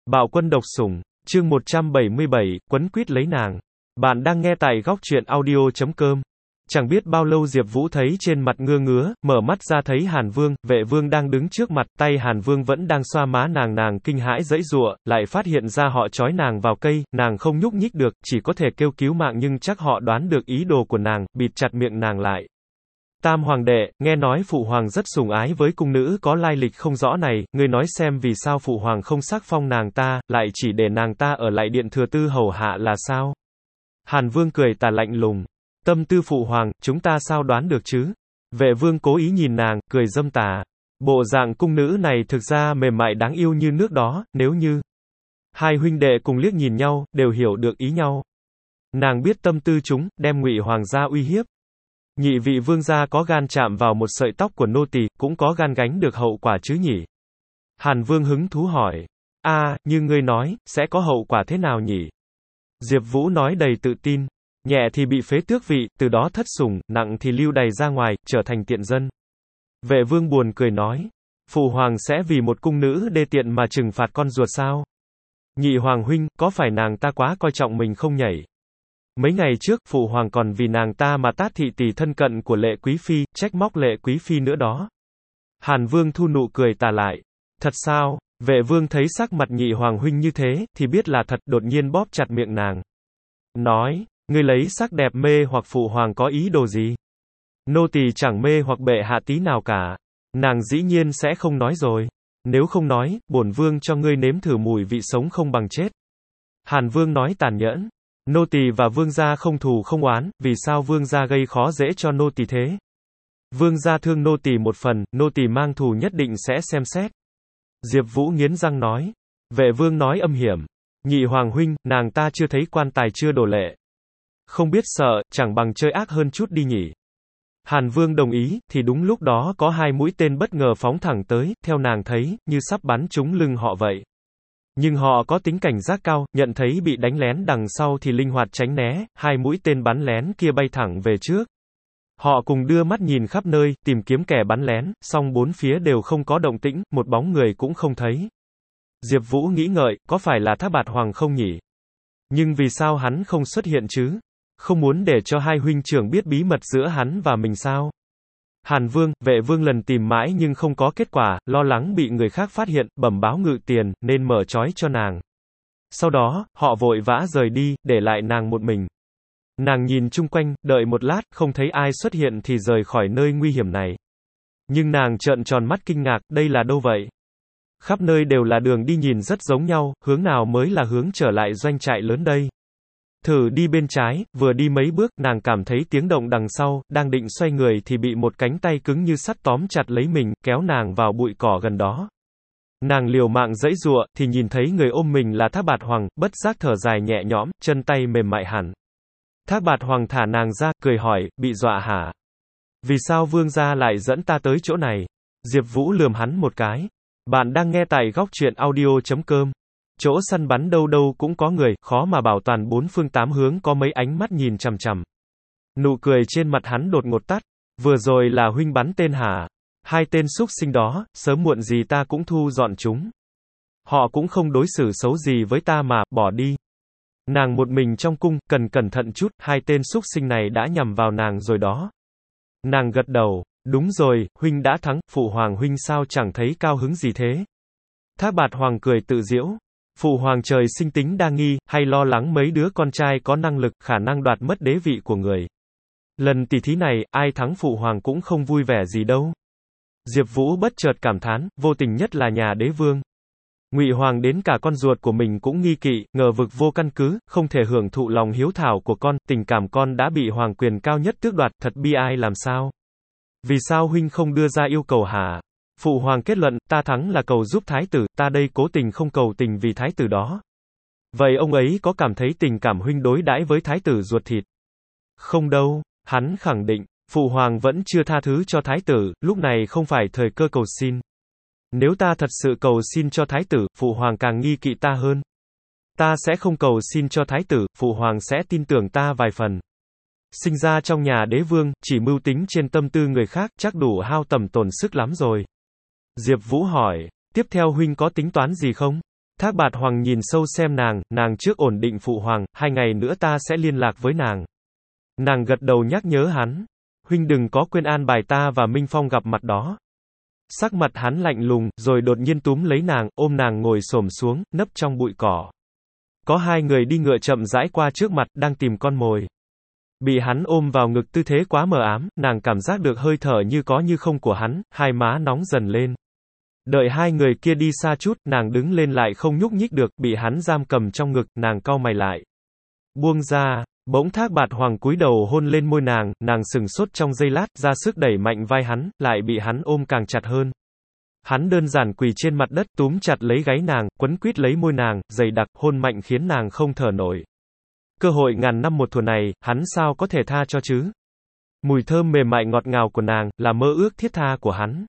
Bạo quân độc sủng, chương 177, quấn quýt lấy nàng. Bạn đang nghe tại góc truyện audio.com. Chẳng biết bao lâu Diệp Vũ thấy trên mặt ngơ ngứa, mở mắt ra thấy Hàn Vương, Vệ Vương đang đứng trước mặt, tay Hàn Vương vẫn đang xoa má nàng, nàng kinh hãi giãy giụa, lại phát hiện ra họ trói nàng vào cây, nàng không nhúc nhích được, chỉ có thể kêu cứu mạng nhưng chắc họ đoán được ý đồ của nàng, bịt chặt miệng nàng lại. Tam hoàng đệ, nghe nói phụ hoàng rất sủng ái với cung nữ có lai lịch không rõ này, ngươi nói xem vì sao phụ hoàng không sắc phong nàng ta, lại chỉ để nàng ta ở lại điện thừa tư hầu hạ là sao? Hàn Vương cười tà lạnh lùng. Tâm tư phụ hoàng, chúng ta sao đoán được chứ? Vệ Vương cố ý nhìn nàng, cười dâm tà. Bộ dạng cung nữ này thực ra mềm mại đáng yêu như nước đó, nếu như... Hai huynh đệ cùng liếc nhìn nhau, đều hiểu được ý nhau. Nàng biết tâm tư chúng, đem Ngụy hoàng gia uy hiếp. Nhị vị vương gia có gan chạm vào một sợi tóc của nô tỳ, cũng có gan gánh được hậu quả chứ nhỉ? Hàn Vương hứng thú hỏi. Như ngươi nói, sẽ có hậu quả thế nào nhỉ? Diệp Vũ nói đầy tự tin. Nhẹ thì bị phế tước vị, từ đó thất sủng, nặng thì lưu đày ra ngoài, trở thành tiện dân. Vệ Vương buồn cười nói. Phụ hoàng sẽ vì một cung nữ đê tiện mà trừng phạt con ruột sao? Nhị hoàng huynh, có phải nàng ta quá coi trọng mình không nhảy? Mấy ngày trước, phụ hoàng còn vì nàng ta mà tát thị tỷ thân cận của Lệ Quý Phi, trách móc Lệ Quý Phi nữa đó. Hàn Vương thu nụ cười tà lại. Thật sao? Vệ Vương thấy sắc mặt nhị hoàng huynh như thế, thì biết là thật, đột nhiên bóp chặt miệng nàng. Nói, ngươi lấy sắc đẹp mê hoặc phụ hoàng có ý đồ gì? Nô tỳ chẳng mê hoặc bệ hạ tí nào cả. Nàng dĩ nhiên sẽ không nói rồi. Nếu không nói, bổn vương cho ngươi nếm thử mùi vị sống không bằng chết. Hàn Vương nói tàn nhẫn. Nô tỳ và vương gia không thù không oán, vì sao vương gia gây khó dễ cho nô tỳ thế? Vương gia thương nô tỳ một phần, nô tỳ mang thù nhất định sẽ xem xét. Diệp Vũ nghiến răng nói. Vệ Vương nói âm hiểm. Nhị hoàng huynh, nàng ta chưa thấy quan tài chưa đổ lệ. Không biết sợ, chẳng bằng chơi ác hơn chút đi nhỉ. Hàn Vương đồng ý, thì đúng lúc đó có hai mũi tên bất ngờ phóng thẳng tới, theo nàng thấy, như sắp bắn trúng lưng họ vậy. Nhưng họ có tính cảnh giác cao, nhận thấy bị đánh lén đằng sau thì linh hoạt tránh né, hai mũi tên bắn lén kia bay thẳng về trước. Họ cùng đưa mắt nhìn khắp nơi, tìm kiếm kẻ bắn lén, song bốn phía đều không có động tĩnh, một bóng người cũng không thấy. Diệp Vũ nghĩ ngợi, có phải là Thác Bạt Hoàng không nhỉ? Nhưng vì sao hắn không xuất hiện chứ? Không muốn để cho hai huynh trưởng biết bí mật giữa hắn và mình sao? Hàn Vương, Vệ Vương lần tìm mãi nhưng không có kết quả, lo lắng bị người khác phát hiện, bẩm báo Ngự Tiền, nên mở trói cho nàng. Sau đó, họ vội vã rời đi, để lại nàng một mình. Nàng nhìn chung quanh, đợi một lát, không thấy ai xuất hiện thì rời khỏi nơi nguy hiểm này. Nhưng nàng trợn tròn mắt kinh ngạc, đây là đâu vậy? Khắp nơi đều là đường đi nhìn rất giống nhau, hướng nào mới là hướng trở lại doanh trại lớn đây? Thử đi bên trái, vừa đi mấy bước, nàng cảm thấy tiếng động đằng sau, đang định xoay người thì bị một cánh tay cứng như sắt tóm chặt lấy mình, kéo nàng vào bụi cỏ gần đó. Nàng liều mạng giãy giụa, thì nhìn thấy người ôm mình là Thác Bạt Hoàng, bất giác thở dài nhẹ nhõm, chân tay mềm mại hẳn. Thác Bạt Hoàng thả nàng ra, cười hỏi, bị dọa hả? Vì sao vương gia lại dẫn ta tới chỗ này? Diệp Vũ lườm hắn một cái. Bạn đang nghe tại góc truyện audio.com. Chỗ săn bắn đâu đâu cũng có người, khó mà bảo toàn bốn phương tám hướng có mấy ánh mắt nhìn chằm chằm. Nụ cười trên mặt hắn đột ngột tắt. Vừa rồi là huynh bắn tên hả? Hai tên súc sinh đó, sớm muộn gì ta cũng thu dọn chúng. Họ cũng không đối xử xấu gì với ta mà, bỏ đi. Nàng một mình trong cung, cần cẩn thận chút, hai tên súc sinh này đã nhằm vào nàng rồi đó. Nàng gật đầu, đúng rồi, huynh đã thắng, phụ hoàng huynh sao chẳng thấy cao hứng gì thế? Thác Bạt Hoàng cười tự giễu. Phụ hoàng trời sinh tính đa nghi, hay lo lắng mấy đứa con trai có năng lực, khả năng đoạt mất đế vị của người. Lần tỷ thí này, ai thắng phụ hoàng cũng không vui vẻ gì đâu. Diệp Vũ bất chợt cảm thán, vô tình nhất là nhà đế vương. Ngụy hoàng đến cả con ruột của mình cũng nghi kỵ, ngờ vực vô căn cứ, không thể hưởng thụ lòng hiếu thảo của con, tình cảm con đã bị hoàng quyền cao nhất tước đoạt, thật bi ai làm sao? Vì sao huynh không đưa ra yêu cầu hả? Phụ hoàng kết luận, ta thắng là cầu giúp thái tử, ta đây cố tình không cầu tình vì thái tử đó. Vậy ông ấy có cảm thấy tình cảm huynh đối đãi với thái tử ruột thịt? Không đâu, hắn khẳng định, phụ hoàng vẫn chưa tha thứ cho thái tử, lúc này không phải thời cơ cầu xin. Nếu ta thật sự cầu xin cho thái tử, phụ hoàng càng nghi kỵ ta hơn. Ta sẽ không cầu xin cho thái tử, phụ hoàng sẽ tin tưởng ta vài phần. Sinh ra trong nhà đế vương, chỉ mưu tính trên tâm tư người khác, chắc đủ hao tầm tổn sức lắm rồi. Diệp Vũ hỏi, tiếp theo huynh có tính toán gì không? Thác Bạt Hoàng nhìn sâu xem nàng trước ổn định phụ hoàng, 2 ngày nữa ta sẽ liên lạc với nàng. Nàng gật đầu nhắc nhớ hắn. Huynh đừng có quên an bài ta và Minh Phong gặp mặt đó. Sắc mặt hắn lạnh lùng, rồi đột nhiên túm lấy nàng, ôm nàng ngồi xổm xuống, nấp trong bụi cỏ. Có 2 người đi ngựa chậm rãi qua trước mặt, đang tìm con mồi. Bị hắn ôm vào ngực tư thế quá mờ ám, nàng cảm giác được hơi thở như có như không của hắn, hai má nóng dần lên. Đợi 2 người kia đi xa chút, nàng đứng lên lại không nhúc nhích được, bị hắn giam cầm trong ngực, nàng cau mày lại. Buông ra, bỗng Thác Bạt Hoàng cúi đầu hôn lên môi nàng sừng sốt trong giây lát, ra sức đẩy mạnh vai hắn, lại bị hắn ôm càng chặt hơn. Hắn đơn giản quỳ trên mặt đất, túm chặt lấy gáy nàng, quấn quýt lấy môi nàng, dày đặc, hôn mạnh khiến nàng không thở nổi. Cơ hội ngàn năm một thủa này, hắn sao có thể tha cho chứ? Mùi thơm mềm mại ngọt ngào của nàng, là mơ ước thiết tha của hắn.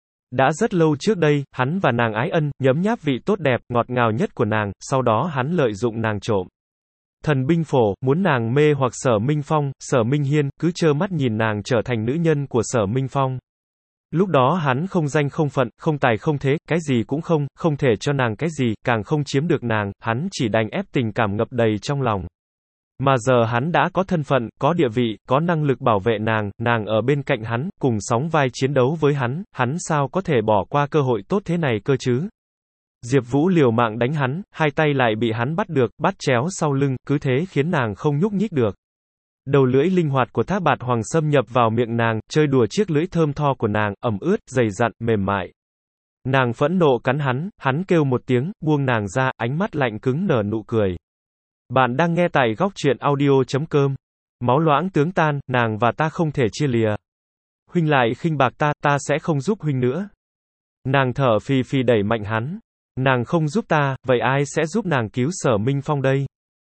Đã rất lâu trước đây, hắn và nàng ái ân, nhấm nháp vị tốt đẹp, ngọt ngào nhất của nàng, sau đó hắn lợi dụng nàng trộm. Thần binh phổ, muốn nàng mê hoặc Sở Minh Phong, Sở Minh Hiên, cứ trơ mắt nhìn nàng trở thành nữ nhân của Sở Minh Phong. Lúc đó hắn không danh không phận, không tài không thế, cái gì cũng không thể cho nàng cái gì, càng không chiếm được nàng, hắn chỉ đành ép tình cảm ngập đầy trong lòng. Mà giờ hắn đã có thân phận, có địa vị, có năng lực bảo vệ nàng ở bên cạnh hắn, cùng sóng vai chiến đấu với hắn sao có thể bỏ qua cơ hội tốt thế này cơ chứ? Diệp Vũ liều mạng đánh hắn, 2 tay lại bị hắn bắt được, bắt chéo sau lưng, cứ thế khiến nàng không nhúc nhích được. Đầu lưỡi linh hoạt của Thác Bạt Hoàng xâm nhập vào miệng nàng, chơi đùa chiếc lưỡi thơm tho của nàng, ẩm ướt, dày dặn, mềm mại. Nàng phẫn nộ cắn hắn kêu một tiếng, buông nàng ra, ánh mắt lạnh cứng nở nụ cười. Bạn đang nghe tại góc truyện audio.com. Máu loãng tướng tan, nàng và ta không thể chia lìa. Huynh lại khinh bạc ta sẽ không giúp huynh nữa. Nàng thở phì phì đẩy mạnh hắn. Nàng không giúp ta, vậy ai sẽ giúp nàng cứu Sở Minh Phong đây?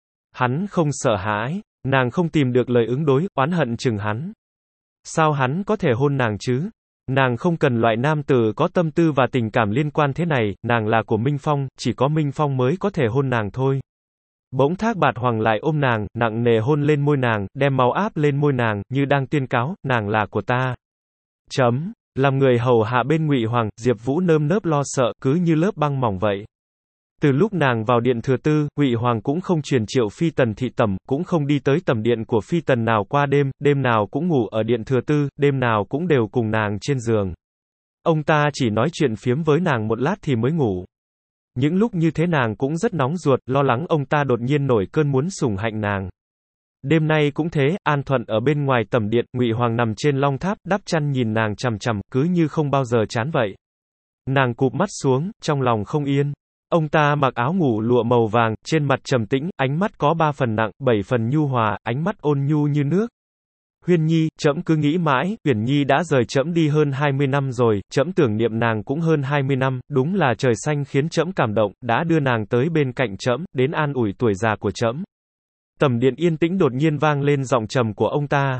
Hắn không sợ hãi, nàng không tìm được lời ứng đối, oán hận chừng hắn. Sao hắn có thể hôn nàng chứ? Nàng không cần loại nam tử có tâm tư và tình cảm liên quan thế này, nàng là của Minh Phong, chỉ có Minh Phong mới có thể hôn nàng thôi. Bỗng Thác Bạt Hoàng lại ôm nàng, nặng nề hôn lên môi nàng, đem máu áp lên môi nàng, như đang tuyên cáo, nàng là của ta. Làm người hầu hạ bên Ngụy Hoàng, Diệp Vũ nơm nớp lo sợ, cứ như lớp băng mỏng vậy. Từ lúc nàng vào điện thừa tư, Ngụy Hoàng cũng không truyền triệu phi tần thị tẩm, cũng không đi tới tẩm điện của phi tần nào qua đêm, đêm nào cũng ngủ ở điện thừa tư, đêm nào cũng đều cùng nàng trên giường. Ông ta chỉ nói chuyện phiếm với nàng một lát thì mới ngủ. Những lúc như thế nàng cũng rất nóng ruột, lo lắng ông ta đột nhiên nổi cơn muốn sủng hạnh nàng. Đêm nay cũng thế, An Thuận ở bên ngoài tẩm điện, Ngụy Hoàng nằm trên long tháp, đắp chăn nhìn nàng chằm chằm, cứ như không bao giờ chán vậy. Nàng cụp mắt xuống, trong lòng không yên. Ông ta mặc áo ngủ lụa màu vàng, trên mặt trầm tĩnh, ánh mắt có 3 phần nặng, 7 phần nhu hòa, ánh mắt ôn nhu như nước. Huyên Nhi, trẫm cứ nghĩ mãi, Uyển Nhi đã rời trẫm đi hơn 20 năm rồi, trẫm tưởng niệm nàng cũng hơn 20 năm, đúng là trời xanh khiến trẫm cảm động, đã đưa nàng tới bên cạnh trẫm, đến an ủi tuổi già của trẫm. Tầm điện yên tĩnh đột nhiên vang lên giọng trầm của ông ta.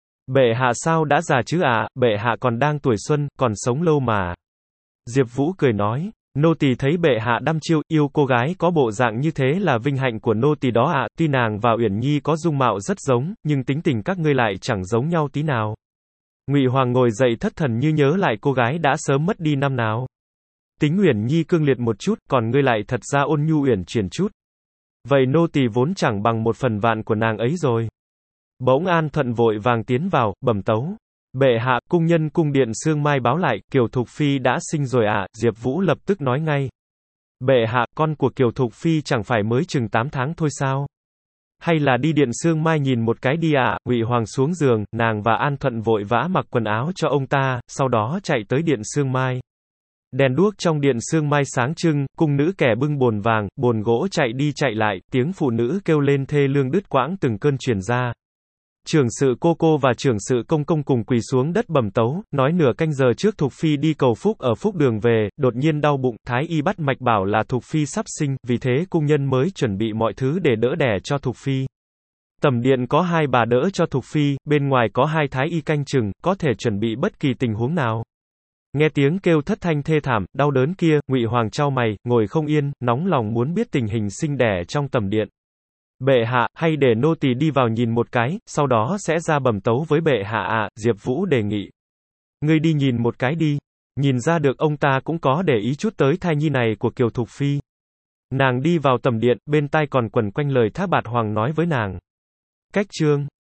Bệ hạ sao đã già chứ ạ, bệ hạ còn đang tuổi xuân, còn sống lâu mà. Diệp Vũ cười nói, nô tỳ thấy bệ hạ đăm chiêu, yêu cô gái có bộ dạng như thế là vinh hạnh của nô tỳ đó ạ, tuy nàng và Uyển Nhi có dung mạo rất giống, nhưng tính tình các ngươi lại chẳng giống nhau tí nào. Ngụy Hoàng ngồi dậy thất thần như nhớ lại cô gái đã sớm mất đi năm nào. Tính Uyển Nhi cương liệt một chút, còn ngươi lại thật ra ôn nhu uyển chuyển chút. Vậy nô tỳ vốn chẳng bằng 1/1000 của nàng ấy rồi. Bỗng An Thuận vội vàng tiến vào, bẩm tấu. Bệ hạ, cung nhân cung điện Sương Mai báo lại, Kiều Thục Phi đã sinh rồi ạ, Diệp Vũ lập tức nói ngay. Bệ hạ, con của Kiều Thục Phi chẳng phải mới chừng 8 tháng thôi sao? Hay là đi điện Sương Mai nhìn một cái đi ạ, Ngụy Hoàng xuống giường, nàng và An Thuận vội vã mặc quần áo cho ông ta, sau đó chạy tới điện Sương Mai. Đèn đuốc trong điện Sương Mai sáng trưng, cung nữ kẻ bưng bồn vàng, bồn gỗ chạy đi chạy lại, tiếng phụ nữ kêu lên thê lương đứt quãng từng cơn truyền ra. Trưởng sự cô và trưởng sự công cùng quỳ xuống đất bẩm tấu, nói nửa canh giờ trước Thục Phi đi cầu phúc ở phúc đường về, đột nhiên đau bụng, Thái y bắt mạch bảo là Thục Phi sắp sinh, vì thế cung nhân mới chuẩn bị mọi thứ để đỡ đẻ cho Thục Phi. Tẩm điện có 2 bà đỡ cho Thục Phi, bên ngoài có 2 Thái y canh chừng, có thể chuẩn bị bất kỳ tình huống nào. Nghe tiếng kêu thất thanh thê thảm, đau đớn kia, Ngụy Hoàng chau mày, ngồi không yên, nóng lòng muốn biết tình hình sinh đẻ trong tẩm điện. Bệ hạ, hay để nô tỳ đi vào nhìn một cái, sau đó sẽ ra bẩm tấu với bệ hạ ạ, Diệp Vũ đề nghị. Ngươi đi nhìn một cái đi. Nhìn ra được ông ta cũng có để ý chút tới thai nhi này của Kiều Thục Phi. Nàng đi vào tầm điện, bên tai còn quẩn quanh lời Thác Bạt Hoàng nói với nàng. Cách chương